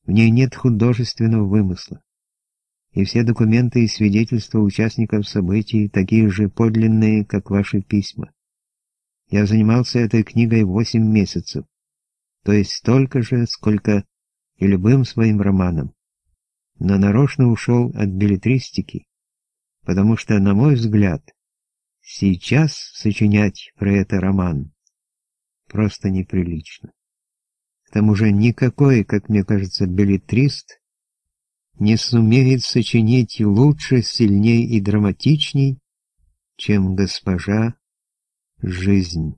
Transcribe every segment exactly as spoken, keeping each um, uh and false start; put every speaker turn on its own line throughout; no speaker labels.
В ней нет художественного вымысла. И все документы и свидетельства участников событий такие же подлинные, как ваши письма. Я занимался этой книгой восемь месяцев, то есть столько же, сколько и любым своим романом. Но нарочно ушел от беллетристики, потому что, на мой взгляд, сейчас сочинять про это роман просто неприлично. К тому же никакой, как мне кажется, беллетрист не сумеет сочинить лучше, сильней и драматичней, чем госпожа Жизнь.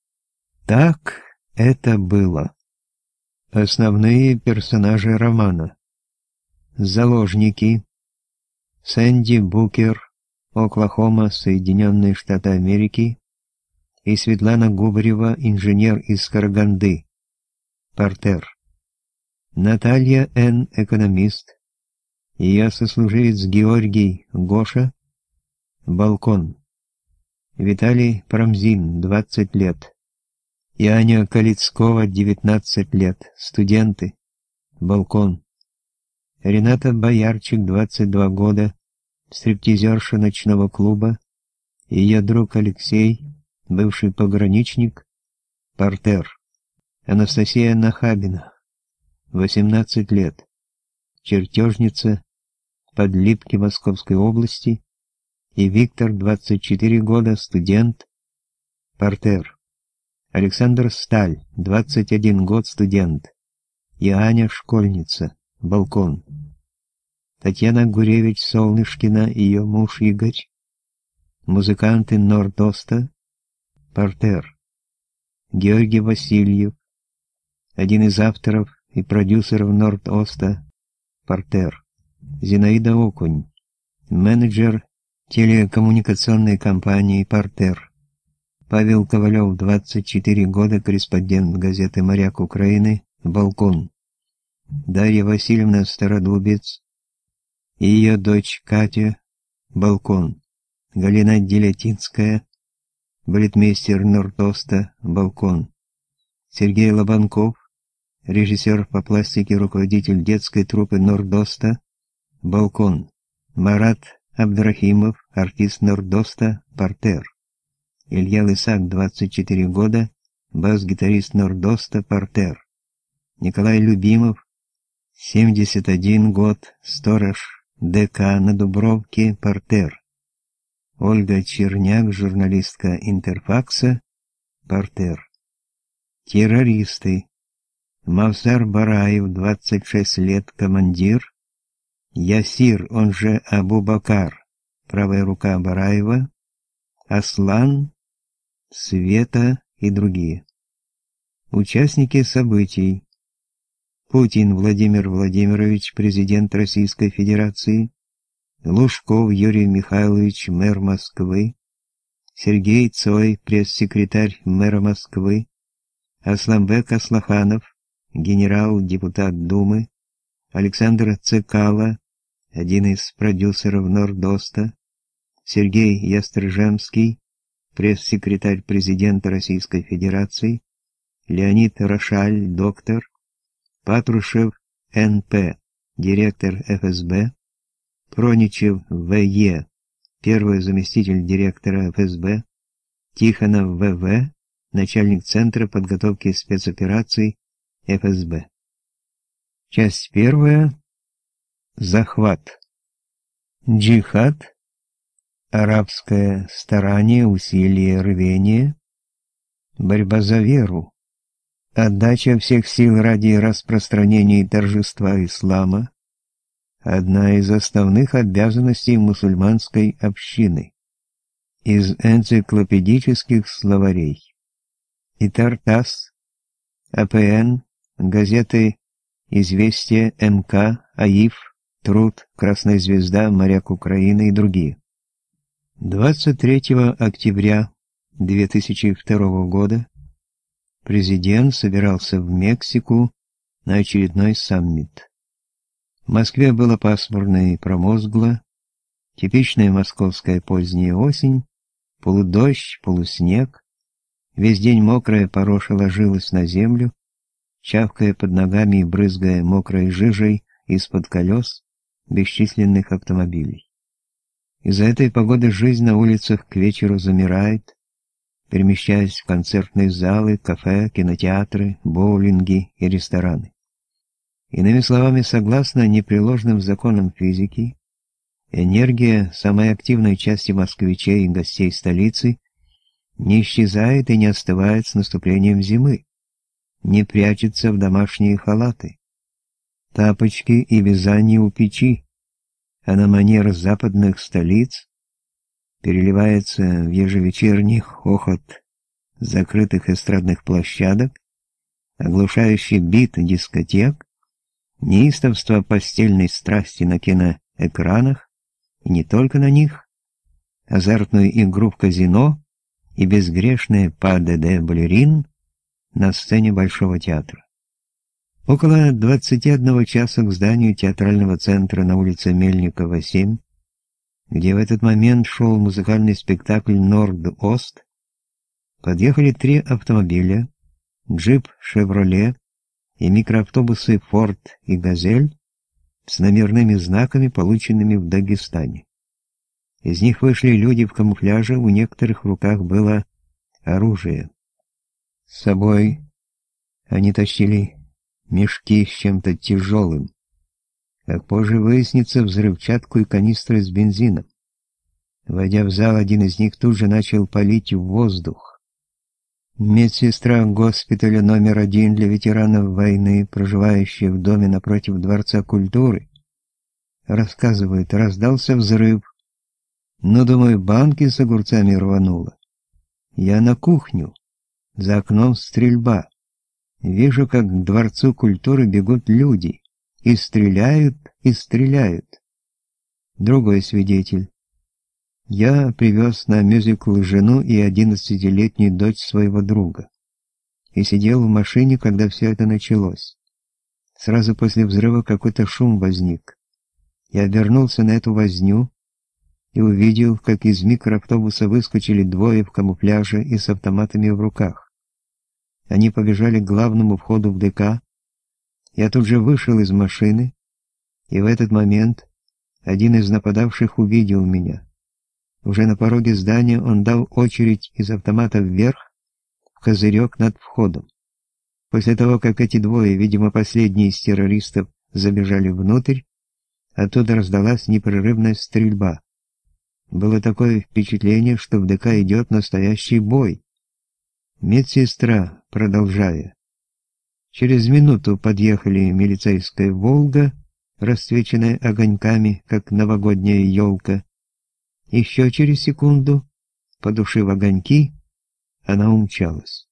Так это было. Основные персонажи романа. Заложники. Сэнди Букер, Оклахома, Соединенные Штаты Америки, и Светлана Губарева, инженер из Караганды, Партер. Наталья Н., экономист, ее сослуживец Георгий Гоша, Балкон. Виталий Прамзин, двадцать лет, и Аня Калицкова, девятнадцать лет, студенты, Балкон. Рената Боярчик, двадцать два года, стриптизерша ночного клуба, и ее друг Алексей, бывший пограничник, Партер. Анастасия Нахабина, восемнадцать лет, чертежница, Подлипки Московской области, и Виктор, двадцать четыре года, студент, Партер. Александр Сталь, двадцать один год, студент, и Аня школьница, Балкон. Татьяна Гуревич-Солнышкина и ее муж Игорь, музыканты Норд-Оста, Партер. Георгий Васильев, один из авторов и продюсеров Норд-Оста, Партер. Зинаида Окунь, менеджер телекоммуникационной компании «Партер». Павел Ковалев, двадцать четыре года, корреспондент газеты «Моряк Украины», Балкон. Дарья Васильевна Стародубец и ее дочь Катя, Балкон. Галина Делятинская, балетмейстер Норд-Оста, Балкон. Сергей Лобанков, режиссер по пластике, руководитель детской труппы Норд-Оста, Балкон. Марат Абдрахимов, артист Норд-Оста, Партер. Илья Лысак, двадцать четыре года, бас-гитарист Норд-Оста, Партер. Николай Любимов, семьдесят один год, сторож ДК на Дубровке, Партер. Ольга Черняк, журналистка Интерфакса, Партер. Террористы. Мавсар Бараев, двадцать шесть лет, командир. Ясир, он же Абу-Бакар, правая рука Бараева, Аслан, Света и другие. Участники событий. Путин Владимир Владимирович, президент Российской Федерации, Лужков Юрий Михайлович, мэр Москвы, Сергей Цой, пресс-секретарь мэра Москвы, Асламбек Аслаханов, генерал-депутат Думы, Александр Цикало, один из продюсеров Норд-Оста, Сергей Ястржемский, пресс-секретарь президента Российской Федерации, Леонид Рошаль, доктор, Патрушев Эн Пэ, директор Эф Эс Бэ, Проничев В Е, первый заместитель директора Эф Эс Бэ, Тихонов В В, начальник Центра подготовки спецопераций Эф Эс Бэ. Часть первая. Захват. Джихад. Арабское старание, усилие, рвение. Борьба за веру. Отдача всех сил ради распространения и торжества ислама. Одна из основных обязанностей мусульманской общины. Из энциклопедических словарей. Итар-Тасс, А Пэ Эн, газеты «Известия», Эм Ка, АИФ, Труд, Красная Звезда, Моряк Украины и другие. двадцать третьего октября две тысячи второго года президент собирался в Мексику на очередной саммит. В Москве было пасмурно и промозгло, типичная московская поздняя осень, полудождь, полуснег, весь день мокрая пороша ложилась на землю, чавкая под ногами и брызгая мокрой жижей из-под колес бесчисленных автомобилей. Из-за этой погоды жизнь на улицах к вечеру замирает, перемещаясь в концертные залы, кафе, кинотеатры, боулинги и рестораны. Иными словами, согласно непреложным законам физики, энергия самой активной части москвичей и гостей столицы не исчезает и не остывает с наступлением зимы, не прячется в домашние халаты, тапочки и вязание у печи, а на манер западных столиц переливается в ежевечерний хохот закрытых эстрадных площадок, оглушающий бит дискотек, неистовство постельной страсти на киноэкранах, и не только на них, азартную игру в казино и безгрешное па де де балерин на сцене Большого театра. Около двадцати одного часа к зданию театрального центра на улице Мельникова, семь, где в этот момент шел музыкальный спектакль «Норд-Ост», подъехали три автомобиля, джип «Шевроле» и микроавтобусы «Форд» и «Газель» с номерными знаками, полученными в Дагестане. Из них вышли люди в камуфляже, у некоторых в руках было оружие. С собой они тащили мешки с чем-то тяжелым, как позже выяснится, взрывчатку и канистры с бензином. Войдя в зал, один из них тут же начал палить в воздух. Медсестра госпиталя номер один для ветеранов войны, проживающая в доме напротив Дворца культуры, рассказывает, раздался взрыв. Ну, думаю, банки с огурцами рвануло. Я на кухню. За окном стрельба. Вижу, как к Дворцу культуры бегут люди. И стреляют, и стреляют. Другой свидетель. Я привез на мюзикл жену и одиннадцатилетнюю дочь своего друга. И сидел в машине, когда все это началось. Сразу после взрыва какой-то шум возник. Я обернулся на эту возню и увидел, как из микроавтобуса выскочили двое в камуфляже и с автоматами в руках. Они побежали к главному входу в ДК. Я тут же вышел из машины, и в этот момент один из нападавших увидел меня. Уже на пороге здания он дал очередь из автомата вверх, в козырек над входом. После того, как эти двое, видимо, последние из террористов, забежали внутрь, оттуда раздалась непрерывная стрельба. Было такое впечатление, что в ДК идет настоящий бой. Медсестра, продолжая. Через минуту подъехали милицейская «Волга», расцвеченная огоньками, как новогодняя елка. Еще через секунду, потушив огоньки, она умчалась.